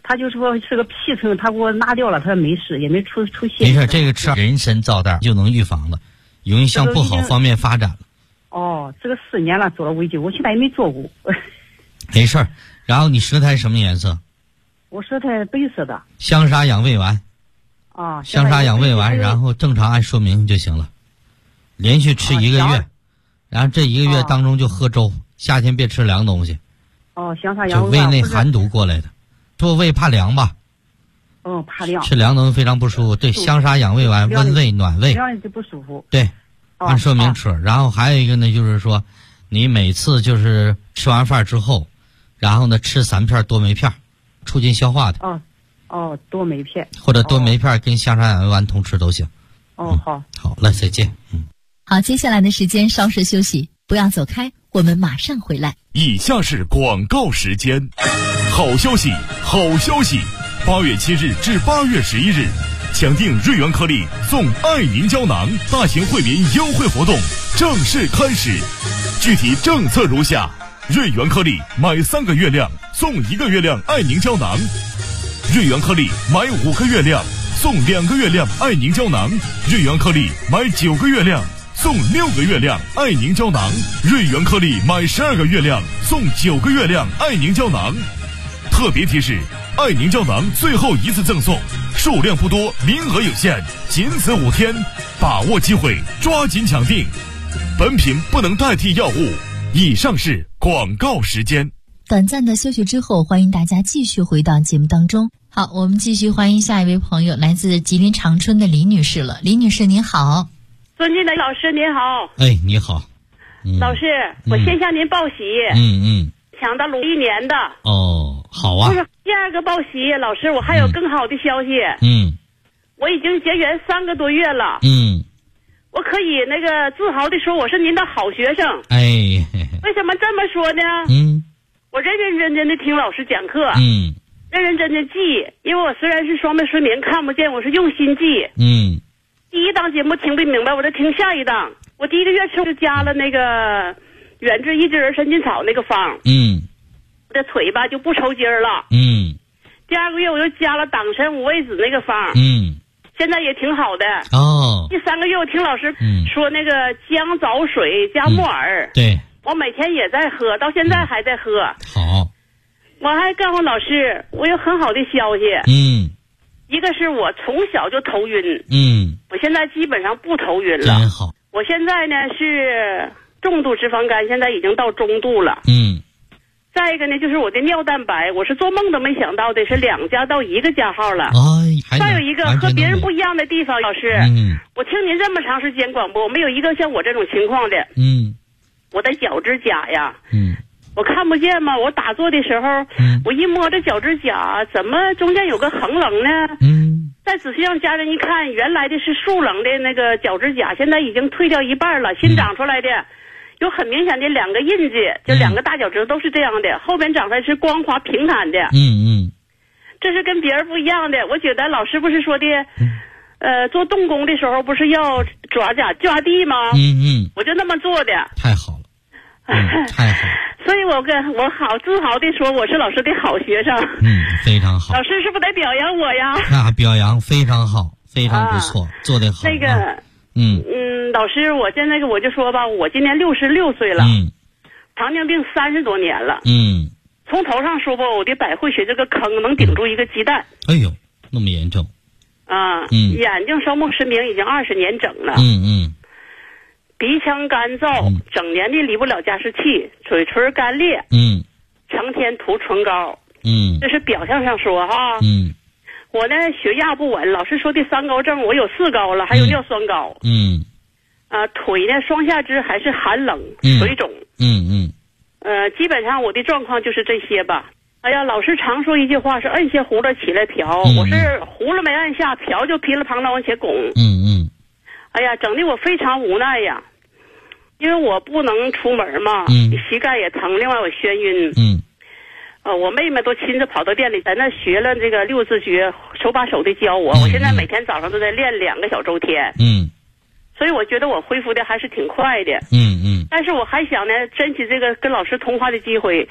他就说是个屁虫，他给我拿掉了，他说没事，也没出血。 没事，这个吃人参皂苷就能预防了，容易向不好方面发展了。 哦，这个4年了，做了胃镜，我现在也没做过。 没事儿。然后你舌苔什么颜色？ 我舌苔白色的。 香砂养胃丸。 啊， 香砂养胃丸，然后正常按说明就行了，连续吃1个月，然后这1个月当中就喝粥，夏天别吃凉东西。 哦，香砂养胃丸。就胃内寒毒过来的，说胃怕凉吧？ 哦，怕凉。 吃凉东西非常不舒服。对，香砂养胃丸，温胃暖胃。 凉就不舒服。 对，按说明吃。然后还有一个呢，就是说，你每次就是吃完饭之后，然后呢吃3片多酶片，促进消化的。 哦，多酶片。 或者多酶片跟香砂养胃丸同吃都行。 好， 好，来再见。 好，接下来的时间稍事休息，不要走开，我们马上回来。 以下是广告时间。好消息，好消息！8月7日至8月11日，抢订瑞元颗粒送爱凝胶囊大型惠民优惠活动正式开始。具体政策如下：瑞元颗粒买3个月亮送1个月亮爱凝胶囊；瑞元颗粒买5个月亮送2个月亮爱凝胶囊；瑞元颗粒买9个月亮送6个月亮爱凝胶囊；瑞元颗粒买12个月亮送9个月亮爱凝胶囊。特别提示：爱凝胶囊最后一次赠送，数量不多，名额有限，仅此5天，把握机会，抓紧抢订。本品不能代替药物。以上是广告时间。 短暂的休息之后，欢迎大家继续回到节目当中。好，我们继续欢迎下一位朋友，来自吉林长春的李女士了。李女士您好。 尊敬的老师您好。 哎，你好。 老师，我先向您报喜。抢到51年的。 哦，好啊。 就是第2个报喜，老师，我还有更好的消息。我已经结缘3个多月了。我可以那个自豪的说，我是您的好学生。 哎， 为什么这么说呢？我认认真真的听老师讲课。认认真真记，因为我虽然是双目失明看不见，我是用心记。第1档节目听不明白，我再听下一档。我第1个月吃就加了那个远志益智仁参菌草那个方。我的腿吧就不抽筋了。第2个月我又加了党参五味子那个方。现在也挺好的。第3个月我听老师说那个姜枣水加木耳。 对， 我每天也在喝，到现在还在喝。 好。 我还告诉老师，我有很好的消息。一个是我从小就头晕。我现在基本上不头晕了。 真好。 我现在呢是重度脂肪肝，现在已经到中度了。再一个呢，就是我的尿蛋白，我是做梦都没想到的，是2加到1个加号了。再有一个和别人不一样的地方，老师，我听您这么长时间广播，我没有一个像我这种情况的。我的脚趾甲呀，我看不见嘛，我打坐的时候，我一摸这脚趾甲，怎么中间有个横棱呢？再仔细让家人一看，原来的是竖棱的那个脚趾甲，现在已经退掉一半了，新长出来的。有很明显的2个印记，就2个大脚趾头都是这样的，后边长出来是光滑平坦的。这是跟别人不一样的。我觉得老师不是说的，做动工的时候不是要抓地吗？我就那么做的。 太好了。太好了。 所以我好自豪的说，我是老师的好学生。 非常好。 老师是不是得表扬我呀？ 那表扬非常好，非常不错，做得好。 那个。老师，我现在我就说吧，我今年66岁了。糖尿病30多年了。从头上说吧，我的百会穴这个坑能顶住一个鸡蛋。 哎呦，那么严重。 眼睛双目失明已经20年整了。鼻腔干燥，整年的离不了加湿器，嘴唇干裂。成天涂唇膏。这是表象上说哈。我呢血压不稳，老师说的3高症我有4高了，还有尿酸高。腿呢双下肢还是寒冷水肿。基本上我的状况就是这些吧。哎呀，老师常说一句话是摁下葫芦起来瓢，我是葫芦没按下，瓢就噼里啪啦往前拱。哎呀，整的我非常无奈呀，因为我不能出门嘛，膝盖也疼，另外我眩晕。我妹妹都亲自跑到店里，在那学了这个6字诀，手把手的教我。我现在每天早上都在练2个小周天。所以我觉得我恢复的还是挺快的。但是我还想呢，珍惜这个跟老师通话的机会。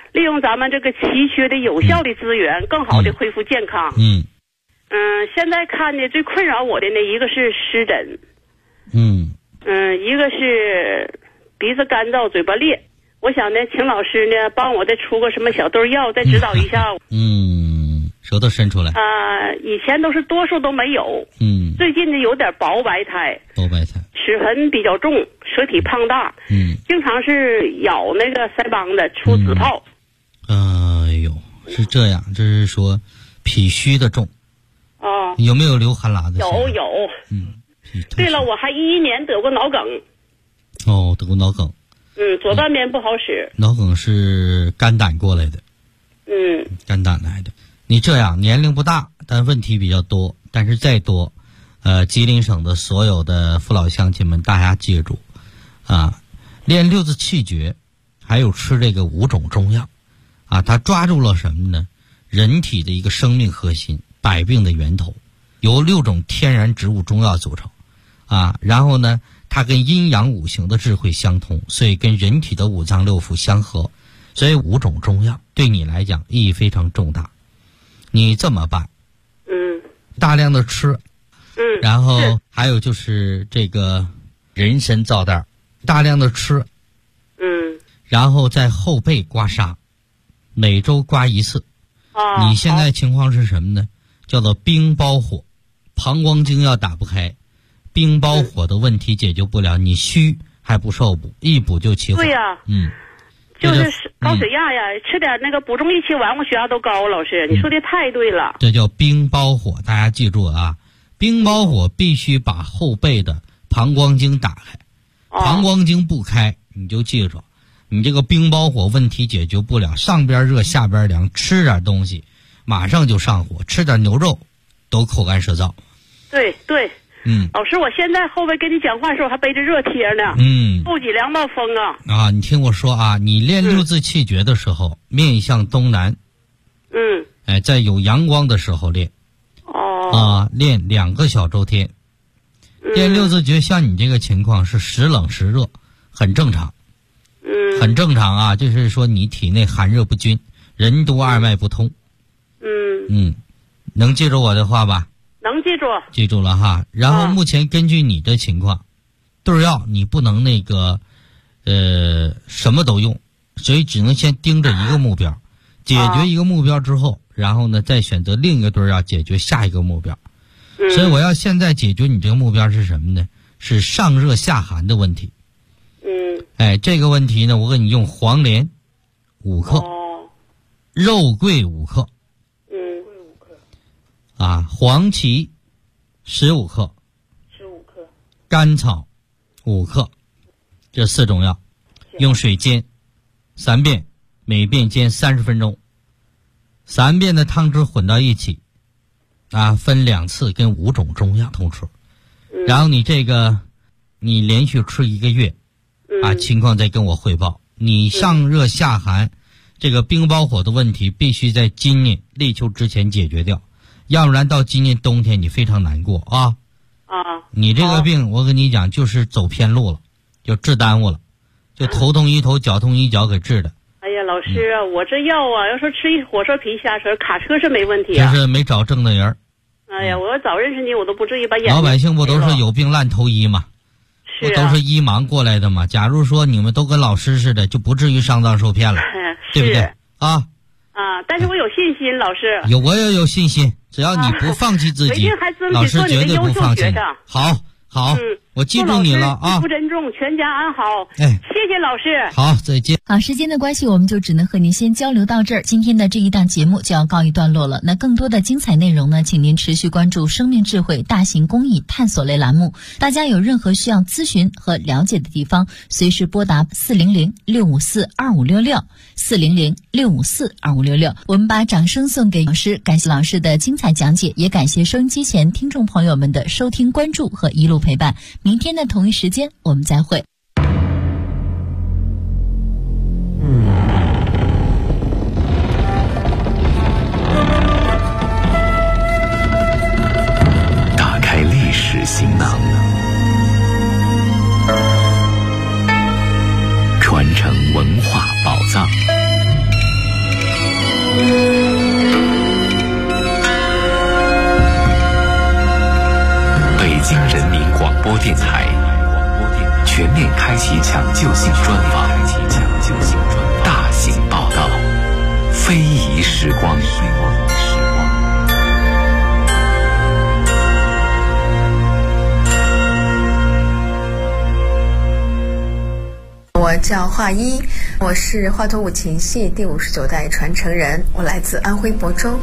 利用咱们这个奇缺的有效的资源，更好的恢复健康。现在看的最困扰我的呢，一个是湿疹，一个是鼻子干燥、嘴巴裂。我想呢，请老师呢帮我再出个什么小豆药，再指导一下。 舌头伸出来。 以前多数都没有。最近呢有点薄白苔。齿痕比较重，舌体胖大。经常是咬那个腮帮子出紫泡。 是这样，这是说脾虚的重。有没有流汗喇子？ 有。对了，我还11年得过脑梗。 得过脑梗。 左半边不好使。 脑梗是肝胆过来的。肝胆来的。你这样年龄不大，但问题比较多。但是再多，吉林省的所有的父老乡亲们，大家记住，练六字气诀，还有吃这个5种中药，它抓住了什么呢？人体的一个生命核心，百病的源头，由6种天然植物中药组成，然后呢，它跟阴阳五行的智慧相通，所以跟人体的5脏6腑相合，所以5种中药对你来讲意义非常重大。你这么办？大量的吃，然后还有就是这个人参皂袋，大量的吃，然后在后背刮痧，每周刮1次。你现在情况是什么呢？叫做冰包火，膀胱经要打不开，冰包火的问题解决不了，你虚还不受补，一补就起火。 对呀，就是高血压呀，吃点那个补中益气丸，我血压都高。老师，你说的太对了。 这叫冰包火，大家记住啊，冰包火必须把后背的膀胱经打开，膀胱经不开，你就记住，你这个冰包火问题解决不了，上边热下边凉，吃点东西马上就上火，吃点牛肉都口干舌燥。 对。老师，我现在后背跟你讲话的时候还背着热贴呢。后脊梁冒风啊。 你听我说你练6字气诀的时候，面向东南。在有阳光的时候练。练2个小周天。练6字诀，像你这个情况是时冷时热，很正常。很正常就是说你体内寒热不均，任督二脉不通。能记住我的话吧？ 能记住。 记住了哈。然后目前根据你的情况，对药你不能什么都用，所以只能先盯着一个目标，解决一个目标之后，然后呢再选择另一个对药解决下一个目标。所以我要现在解决你这个目标是什么呢？是上热下寒的问题。这个问题呢，我给你用黄连5克，肉桂5克，黄芪15克，甘草5克，这4种药，用水煎3遍，每遍煎30分钟，3遍的汤汁混到一起，分2次跟5种中药同吃，然后你连续吃1个月，情况再跟我汇报。你上热下寒，这个冰包火的问题必须在今年立秋之前解决掉，要不然到今年冬天你非常难过你这个病我跟你讲就是走偏路了，就治耽误了，就头痛医头脚痛医脚给治的。 哎呀，老师我这药要说吃一火车皮下车卡车是没问题这是没找正的人。 哎呀，我要早认识你我都不至于把眼老百姓不都是有病烂投医吗？不都是医盲过来的吗？假如说你们都跟老师似的，就不至于上当受骗了，对不对但是我有信心，老师。 我也有信心，只要你不放弃自己，老师绝对不放弃。好，我记住你了不珍重，全家安好。谢谢老师。 好，再见。 好，时间的关系，我们就只能和您先交流到这儿。今天的这一档节目就要告一段落了。那更多的精彩内容呢，请您持续关注生命智慧大型公益探索类栏目。大家有任何需要咨询和了解的地方，随时拨打400-654-2566，400-654-2566。我们把掌声送给老师，感谢老师的精彩讲解，也感谢收音机前听众朋友们的收听关注和一路陪伴。明天的同一时间我们再会。 打开历史行囊，传承文化宝藏， 京人民广播电台全面开启抢救性专访，大型报道，非遗时光。 我叫华一，我是华佗五禽戏第59代传承人，我来自安徽亳州。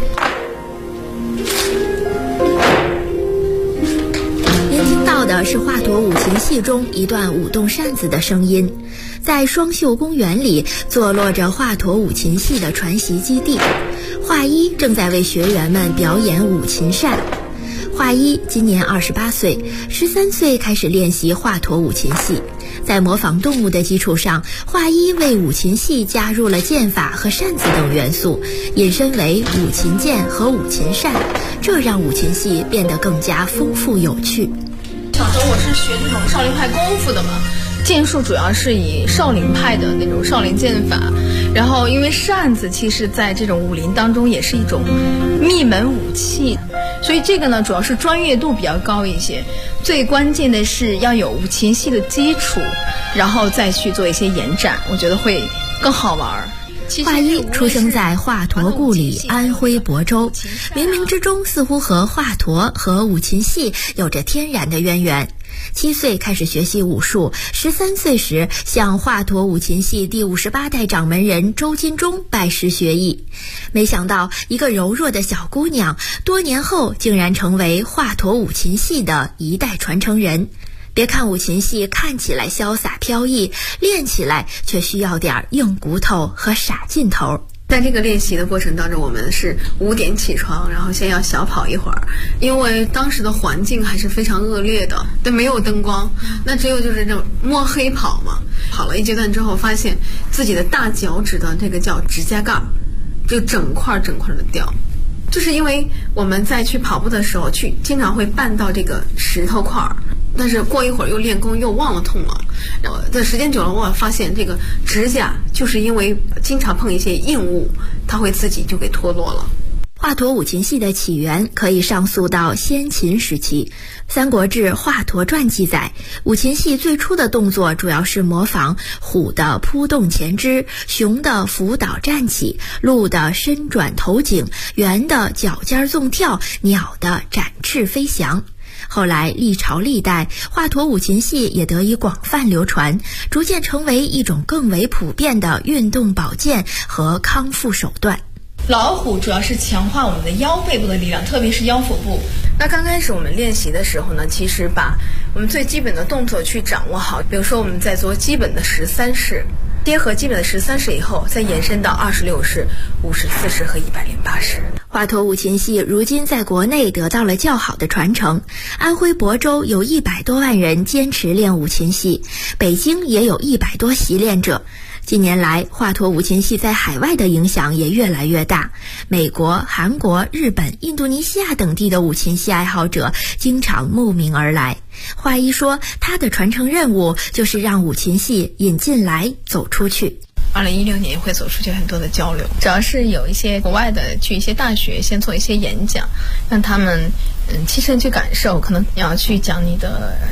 您听到的是华佗五禽戏中一段舞动扇子的声音。在双秀公园里坐落着华佗五禽戏的传习基地，华一正在为学员们表演五禽扇。华一今年28岁，13岁开始练习华佗五禽戏。在模仿动物的基础上，华一为五禽戏加入了剑法和扇子等元素，引申为五禽剑和五禽扇，这让五禽戏变得更加丰富有趣。 小时候我是学这种少林派功夫的嘛，剑术主要是以少林派的那种少林剑法，然后因为扇子其实在这种武林当中也是一种秘门武器，所以这个呢主要是专业度比较高一些，最关键的是要有五禽戏的基础，然后再去做一些延展，我觉得会更好玩。 华一出生在华佗故里安徽亳州，冥冥之中似乎和华佗和五禽戏有着天然的渊源。7岁开始学习武术，13岁时向华佗五禽戏第58代掌门人周金忠拜师学艺。没想到一个柔弱的小姑娘，多年后竟然成为华佗五禽戏的一代传承人。别看五禽戏看起来潇洒飘逸，练起来却需要点硬骨头和傻劲头。 在这个练习的过程当中，我们是5点起床，然后先要小跑一会儿，因为当时的环境还是非常恶劣的，对，没有灯光，那只有就是这种摸黑跑嘛。跑了一阶段之后，发现自己的大脚趾的这个叫指甲盖就整块的掉，就是因为我们在去跑步的时候经常会绊到这个石头块儿，但是过一会儿又练功又忘了痛了，然后在时间久了，我发现这个指甲就是因为经常碰一些硬物，它会自己就给脱落了。 华佗五禽戏的起源可以上溯到先秦时期，《三国志·华佗传》记载，五禽戏最初的动作主要是模仿虎的扑动前肢，熊的伏倒站起，鹿的伸转头颈，猿的脚尖纵跳，鸟的展翅飞翔。后来历朝历代，华佗五禽戏也得以广泛流传，逐渐成为一种更为普遍的运动保健和康复手段。 老虎主要是强化我们的腰背部的力量，特别是腰腹部。那刚开始我们练习的时候呢，其实把我们最基本的动作去掌握好，比如说我们在做基本的13式，结合基本的13式以后，再延伸到26式、54式和108式。 华佗五禽戏如今在国内得到了较好的传承，安徽亳州有100多万人坚持练五禽戏，北京也有100多习练者。近年来，华佗五禽戏在海外的影响也越来越大，美国、韩国、日本、印度尼西亚等地的五禽戏爱好者经常慕名而来。华一说，他的传承任务就是让五禽戏引进来走出去。 2016年会走出去很多的交流，主要是有一些国外的去一些大学先做一些演讲，让他们亲身去感受，可能要去讲你的